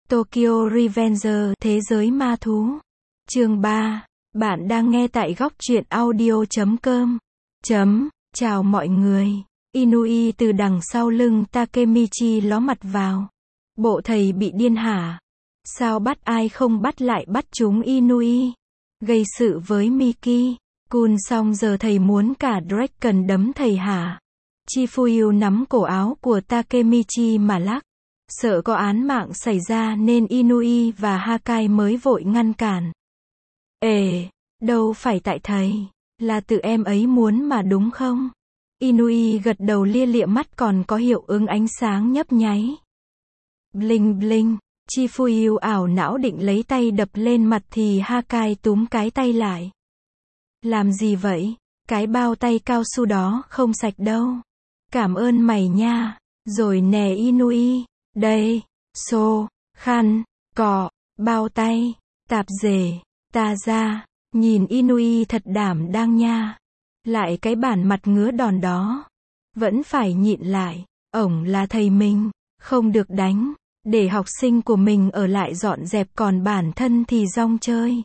Tokyo Revenger, Thế giới ma thú. Chương 3. Bạn đang nghe tại góc truyện audio.com. Chào mọi người. Inui từ đằng sau lưng Takemichi ló mặt vào. Bộ thầy bị điên hả? Sao bắt ai không bắt lại bắt chúng Inui? Gây sự với Miki. Kun xong giờ thầy muốn cả Dragon đấm thầy hả? Chifuyu nắm cổ áo của Takemichi mà lắc. Sợ có án mạng xảy ra nên Inui và Hakai mới vội ngăn cản. Đâu phải tại thầy, là tự em ấy muốn mà đúng không? Inui gật đầu lia lịa, mắt còn có hiệu ứng ánh sáng nhấp nháy. Bling bling, Chifuyu ảo não định lấy tay đập lên mặt thì Hakai túm cái tay lại. Làm gì vậy? Cái bao tay cao su đó không sạch đâu. Cảm ơn mày nha. Rồi nè Inui. Đây, xô, khăn, cọ, bao tay, tạp dề, ta ra, nhìn Inui thật đảm đang nha. Lại cái bản mặt ngứa đòn đó. Vẫn phải nhịn lại, ổng là thầy mình, không được đánh, để học sinh của mình ở lại dọn dẹp còn bản thân thì rong chơi.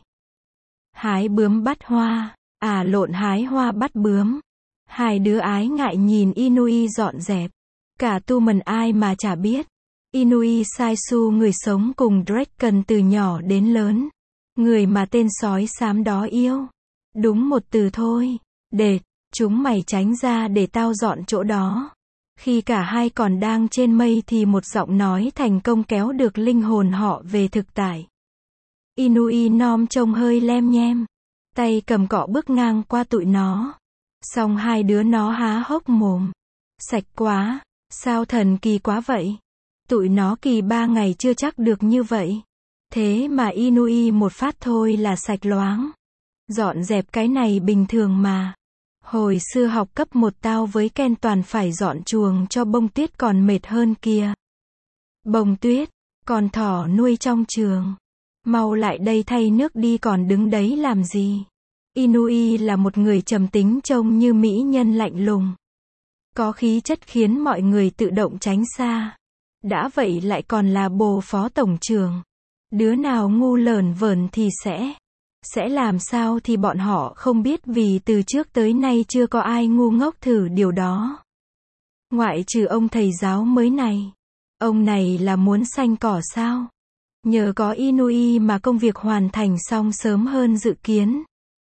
Hái bướm bắt hoa, hái hoa bắt bướm. Hai đứa ái ngại nhìn Inui dọn dẹp. Cả tu mần ai mà chả biết. Inui Saisu người sống cùng Dragon từ nhỏ đến lớn. Người mà tên sói xám đó yêu. Đúng một từ thôi. Đệt, chúng mày tránh ra để tao dọn chỗ đó. Khi cả hai còn đang trên mây thì một giọng nói thành công kéo được linh hồn họ về thực tại. Inui nom trông hơi lem nhem. Tay cầm cọ bước ngang qua tụi nó. Xong hai đứa nó há hốc mồm. Sạch quá, sao thần kỳ quá vậy? Tụi nó kỳ 3 ngày chưa chắc được như vậy. Thế mà Inui một phát thôi là sạch loáng. Dọn dẹp cái này bình thường mà. Hồi xưa học cấp 1 tao với Ken toàn phải dọn chuồng cho bông tuyết còn mệt hơn kia. Bông tuyết, con thỏ nuôi trong trường. Mau lại đây thay nước đi, còn đứng đấy làm gì? Inui là một người trầm tính trông như mỹ nhân lạnh lùng. Có khí chất khiến mọi người tự động tránh xa. Đã vậy lại còn là bồ phó tổng trưởng. Đứa nào ngu lởn vởn thì sẽ làm sao thì bọn họ không biết, vì từ trước tới nay chưa có ai ngu ngốc thử điều đó. Ngoại trừ ông thầy giáo mới này. Ông này là muốn xanh cỏ sao? Nhờ có Inui mà công việc hoàn thành xong sớm hơn dự kiến.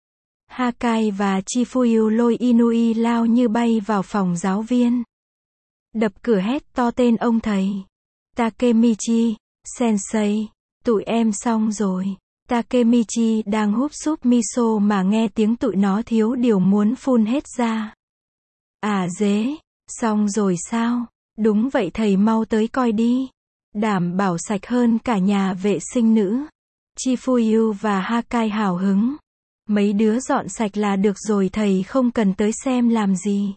Hakai và Chifuyu lôi Inui lao như bay vào phòng giáo viên. Đập cửa hét to tên ông thầy. Takemichi, sensei, tụi em xong rồi. Takemichi đang húp súp miso mà nghe tiếng tụi nó thiếu điều muốn phun hết ra. Dế, xong rồi sao? Đúng vậy thầy, mau tới coi đi. Đảm bảo sạch hơn cả nhà vệ sinh nữ. Chifuyu và Hakai hào hứng. Mấy đứa dọn sạch là được rồi, thầy không cần tới xem làm gì.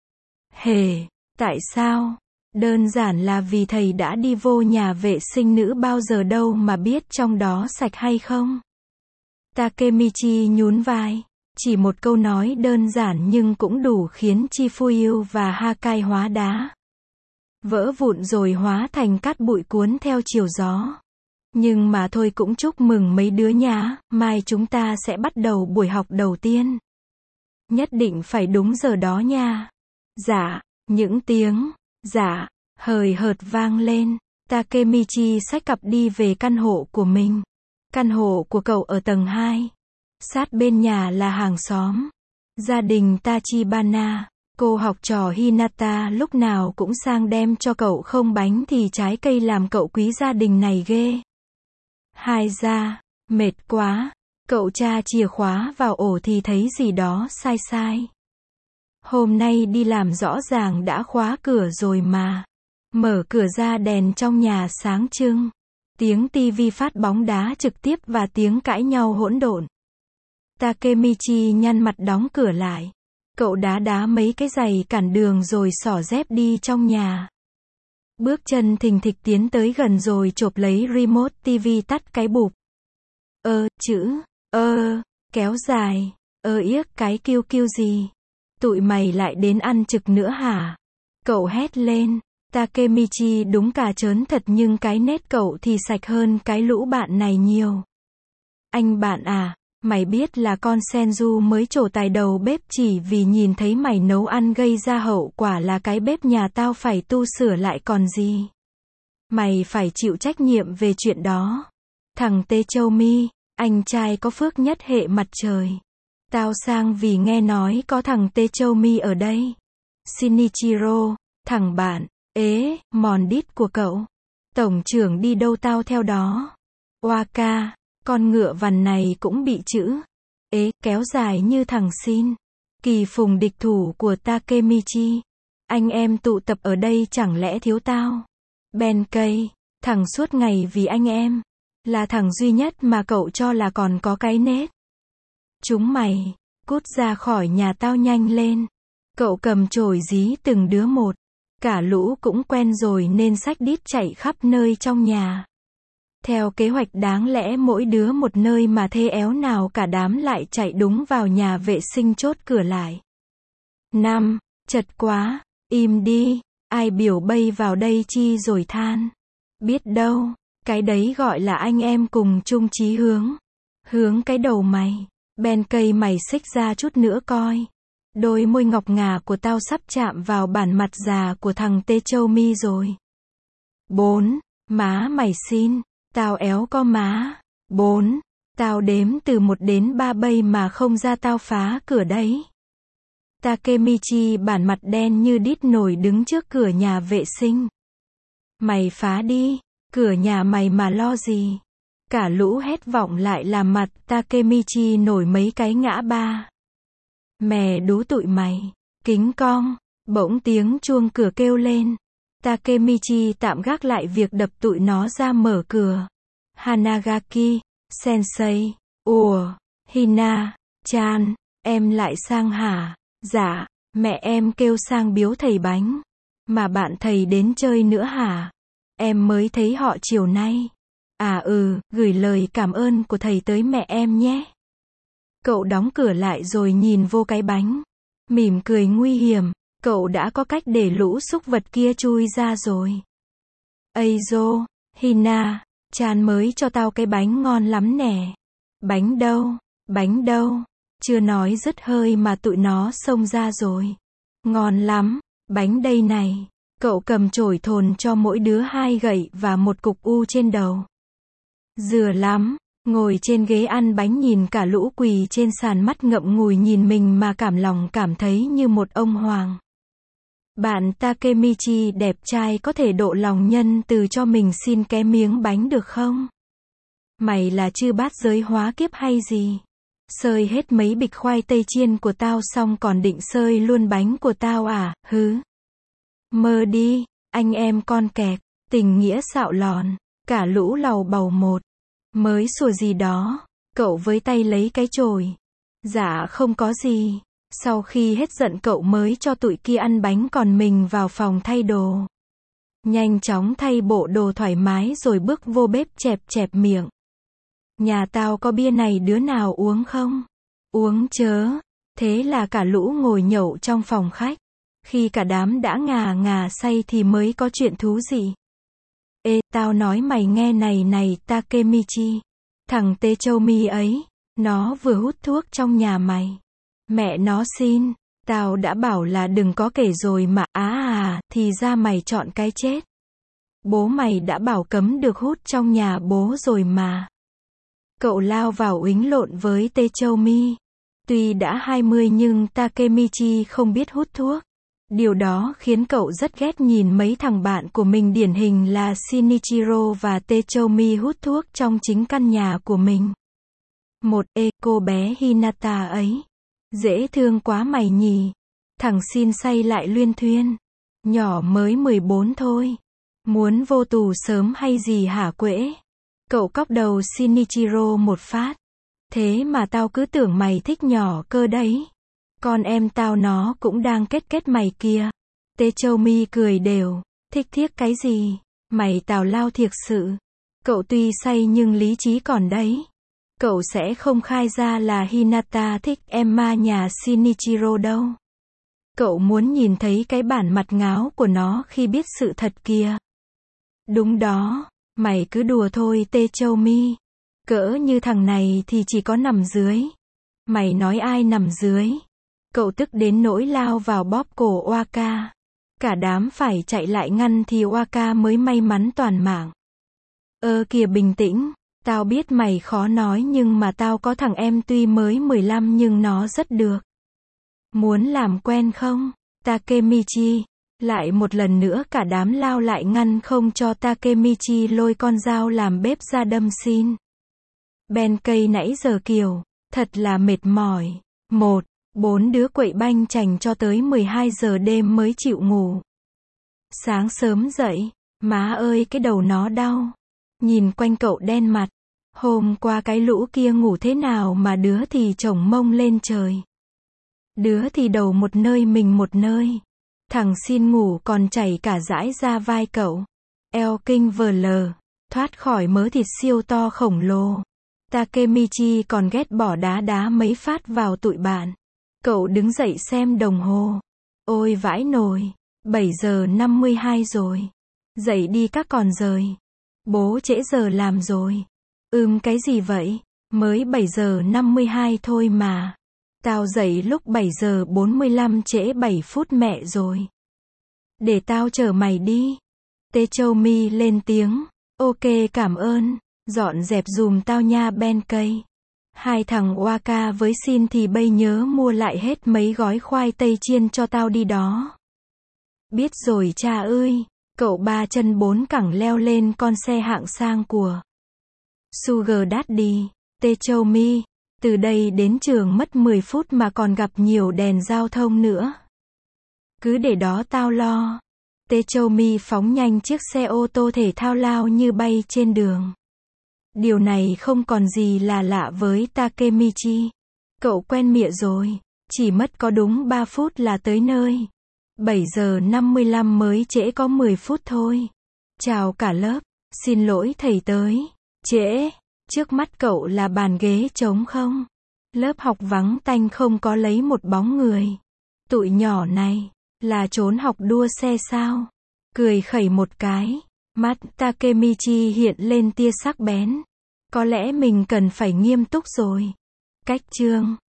Tại sao? Đơn giản là vì thầy đã đi vô nhà vệ sinh nữ bao giờ đâu mà biết trong đó sạch hay không. Takemichi nhún vai. Chỉ một câu nói đơn giản nhưng cũng đủ khiến Chifuyu và Hakai hóa đá. Vỡ vụn rồi hóa thành cát bụi cuốn theo chiều gió. Nhưng mà thôi, cũng chúc mừng mấy đứa nhá, mai chúng ta sẽ bắt đầu buổi học đầu tiên. Nhất định phải đúng giờ đó nha. Dạ, những tiếng dạ hời hợt vang lên. Takemichi xách cặp đi về căn hộ của mình. Căn hộ của cậu ở tầng 2. Sát bên nhà là hàng xóm. Gia đình Tachibana. Cô học trò Hinata lúc nào cũng sang đem cho cậu không bánh thì trái cây, làm cậu quý gia đình này ghê. Hai ra, mệt quá. Cậu tra chìa khóa vào ổ thì thấy gì đó sai sai. Hôm nay đi làm rõ ràng đã khóa cửa rồi mà. Mở cửa ra đèn trong nhà sáng trưng. Tiếng tivi phát bóng đá trực tiếp và tiếng cãi nhau hỗn độn. Takemichi nhăn mặt đóng cửa lại. Cậu đá mấy cái giày cản đường rồi xỏ dép đi trong nhà. Bước chân thình thịch tiến tới gần rồi chộp lấy remote TV, tắt cái bụp. Kéo dài. Yếc, cái kêu gì? Tụi mày lại đến ăn trực nữa hả? Cậu hét lên. Takemichi đúng cà chớn thật nhưng cái nết cậu thì sạch hơn cái lũ bạn này nhiều. Anh bạn à, mày biết là con Senju mới trổ tài đầu bếp chỉ vì nhìn thấy mày nấu ăn gây ra hậu quả là cái bếp nhà tao phải tu sửa lại còn gì. Mày phải chịu trách nhiệm về chuyện đó. Thằng Techoumi, anh trai có phước nhất hệ mặt trời. Tao sang vì nghe nói có thằng Techoumi ở đây. Shinichiro, thằng bạn, mòn đít của cậu. Tổng trưởng đi đâu tao theo đó. Waka, con ngựa vằn này cũng bị chữ kéo dài như thằng Shin. Kỳ phùng địch thủ của Takemichi. Anh em tụ tập ở đây chẳng lẽ thiếu tao. Benkei, thằng suốt ngày vì anh em. Là thằng duy nhất mà cậu cho là còn có cái nết. Chúng mày, cút ra khỏi nhà tao nhanh lên. Cậu cầm chổi dí từng đứa một. Cả lũ cũng quen rồi nên xách đít chạy khắp nơi trong nhà. Theo kế hoạch đáng lẽ mỗi đứa một nơi mà thế éo nào cả đám lại chạy đúng vào nhà vệ sinh chốt cửa lại. 5. Chật quá, im đi, ai biểu bây vào đây chi rồi than. Biết đâu, cái đấy gọi là anh em cùng chung chí hướng. Hướng cái đầu mày, Benkei mày xích ra chút nữa coi. Đôi môi ngọc ngà của tao sắp chạm vào bản mặt già của thằng Techoumi rồi. 4. Má mày xin, tao éo có má. 4. Tao đếm từ 1 đến 3 bây mà không ra tao phá cửa đấy. Takemichi bản mặt đen như đít nổi đứng trước cửa nhà vệ sinh. Mày phá đi, cửa nhà mày mà lo gì. Cả lũ hét vọng lại làm mặt Takemichi nổi mấy cái ngã ba. Mẹ đú tụi mày, kính cong, bỗng tiếng chuông cửa kêu lên. Takemichi tạm gác lại việc đập tụi nó ra mở cửa. Hanagaki, sensei, Hina, chan, em lại sang hả? Dạ, mẹ em kêu sang biếu thầy bánh. Mà bạn thầy đến chơi nữa hả? Em mới thấy họ chiều nay. Gửi lời cảm ơn của thầy tới mẹ em nhé. Cậu đóng cửa lại rồi nhìn vô cái bánh. Mỉm cười nguy hiểm, cậu đã có cách để lũ súc vật kia chui ra rồi. Eizo, Hina, chan mới cho tao cái bánh ngon lắm nè. Bánh đâu? Bánh đâu? Chưa nói dứt hơi mà tụi nó xông ra rồi. Ngon lắm, bánh đây này. Cậu cầm chổi thồn cho mỗi đứa 2 gậy và một cục u trên đầu. Dừa lắm, ngồi trên ghế ăn bánh nhìn cả lũ quỳ trên sàn mắt ngậm ngùi nhìn mình mà cảm lòng cảm thấy như một ông hoàng. Bạn Takemichi đẹp trai có thể độ lòng nhân từ cho mình xin cái miếng bánh được không? Mày là chư bát giới hóa kiếp hay gì? Sơi hết mấy bịch khoai tây chiên của tao xong còn định sơi luôn bánh của tao à, hứ? Mơ đi, anh em con kẹt, tình nghĩa xạo lòn, cả lũ lầu bầu một. Mới sủa gì đó, cậu với tay lấy cái chổi. Dạ không có gì. Sau khi hết giận cậu mới cho tụi kia ăn bánh còn mình vào phòng thay đồ. Nhanh chóng thay bộ đồ thoải mái rồi bước vô bếp chẹp chẹp miệng. Nhà tao có bia này đứa nào uống không? Uống chớ. Thế là cả lũ ngồi nhậu trong phòng khách. Khi cả đám đã ngà ngà say thì mới có chuyện thú gì. Tao nói mày nghe này Takemichi. Thằng Techoumi ấy, nó vừa hút thuốc trong nhà mày. Mẹ nó xin, tao đã bảo là đừng có kể rồi mà thì ra mày chọn cái chết. Bố mày đã bảo cấm được hút trong nhà bố rồi mà. Cậu lao vào uýnh lộn với Techoumi. Tuy đã 20 nhưng Takemichi không biết hút thuốc. Điều đó khiến cậu rất ghét nhìn mấy thằng bạn của mình điển hình là Shinichiro và Techoumi hút thuốc trong chính căn nhà của mình. Cô bé Hinata ấy. Dễ thương quá mày nhỉ. Thằng Shin say lại luyên thuyên. Nhỏ mới 14 thôi. Muốn vô tù sớm hay gì hả quễ? Cậu cóc đầu Shinichiro một phát. Thế mà tao cứ tưởng mày thích nhỏ cơ đấy. Con em tao nó cũng đang kết mày kia. Techoumi cười đều. Thích thiết cái gì? Mày tào lao thiệt sự. Cậu tuy say nhưng lý trí còn đấy. Cậu sẽ không khai ra là Hinata thích Emma nhà Shinichiro đâu. Cậu muốn nhìn thấy cái bản mặt ngáo của nó khi biết sự thật kìa. Đúng đó, mày cứ đùa thôi Tê Châu Mi. Cỡ như thằng này thì chỉ có nằm dưới. Mày nói ai nằm dưới? Cậu tức đến nỗi lao vào bóp cổ Waka. Cả đám phải chạy lại ngăn thì Waka mới may mắn toàn mạng. Kìa bình tĩnh, tao biết mày khó nói nhưng mà tao có thằng em tuy mới 15 nhưng nó rất được. Muốn làm quen không? Takemichi. Lại một lần nữa cả đám lao lại ngăn không cho Takemichi lôi con dao làm bếp ra đâm xin. Benkei nãy giờ kiểu, thật là mệt mỏi. 4 đứa quậy banh chành cho tới 12 giờ đêm mới chịu ngủ. Sáng sớm dậy, má ơi cái đầu nó đau. Nhìn quanh cậu đen mặt. Hôm qua cái lũ kia ngủ thế nào mà đứa thì chổng mông lên trời. Đứa thì đầu một nơi mình một nơi. Thằng xin ngủ còn chảy cả dãi ra vai cậu. Eo kinh vờ lờ, thoát khỏi mớ thịt siêu to khổng lồ. Takemichi còn ghét bỏ đá mấy phát vào tụi bạn. Cậu đứng dậy xem đồng hồ. Ôi vãi nồi, 7 giờ 52 rồi. Dậy đi các con rời. Bố trễ giờ làm rồi. Cái gì vậy? Mới 7 giờ 52 thôi mà. Tao dậy lúc 7 giờ 45 trễ 7 phút mẹ rồi. Để tao chở mày đi. Tê Châu Mi lên tiếng. Ok cảm ơn. Dọn dẹp dùm tao nha Benkei. Hai thằng Waka với Shin thì bây nhớ mua lại hết mấy gói khoai tây chiên cho tao đi đó. Biết rồi cha ơi. Cậu 3 chân 4 cẳng leo lên con xe hạng sang của Sugar Daddy. Tê Châu Mi. Từ đây đến trường mất 10 phút mà còn gặp nhiều đèn giao thông nữa. Cứ để đó tao lo. Tê Châu Mi phóng nhanh chiếc xe ô tô thể thao lao như bay trên đường. Điều này không còn gì là lạ với Takemichi. Cậu quen miệng rồi. Chỉ mất có đúng 3 phút là tới nơi. 7 giờ 55 mới trễ có 10 phút thôi. Chào cả lớp. Xin lỗi thầy tới trễ. Trước mắt cậu là bàn ghế trống không? Lớp học vắng tanh không có lấy một bóng người. Tụi nhỏ này, là trốn học đua xe sao? Cười khẩy một cái. Mắt Takemichi hiện lên tia sắc bén. Có lẽ mình cần phải nghiêm túc rồi. Cách chương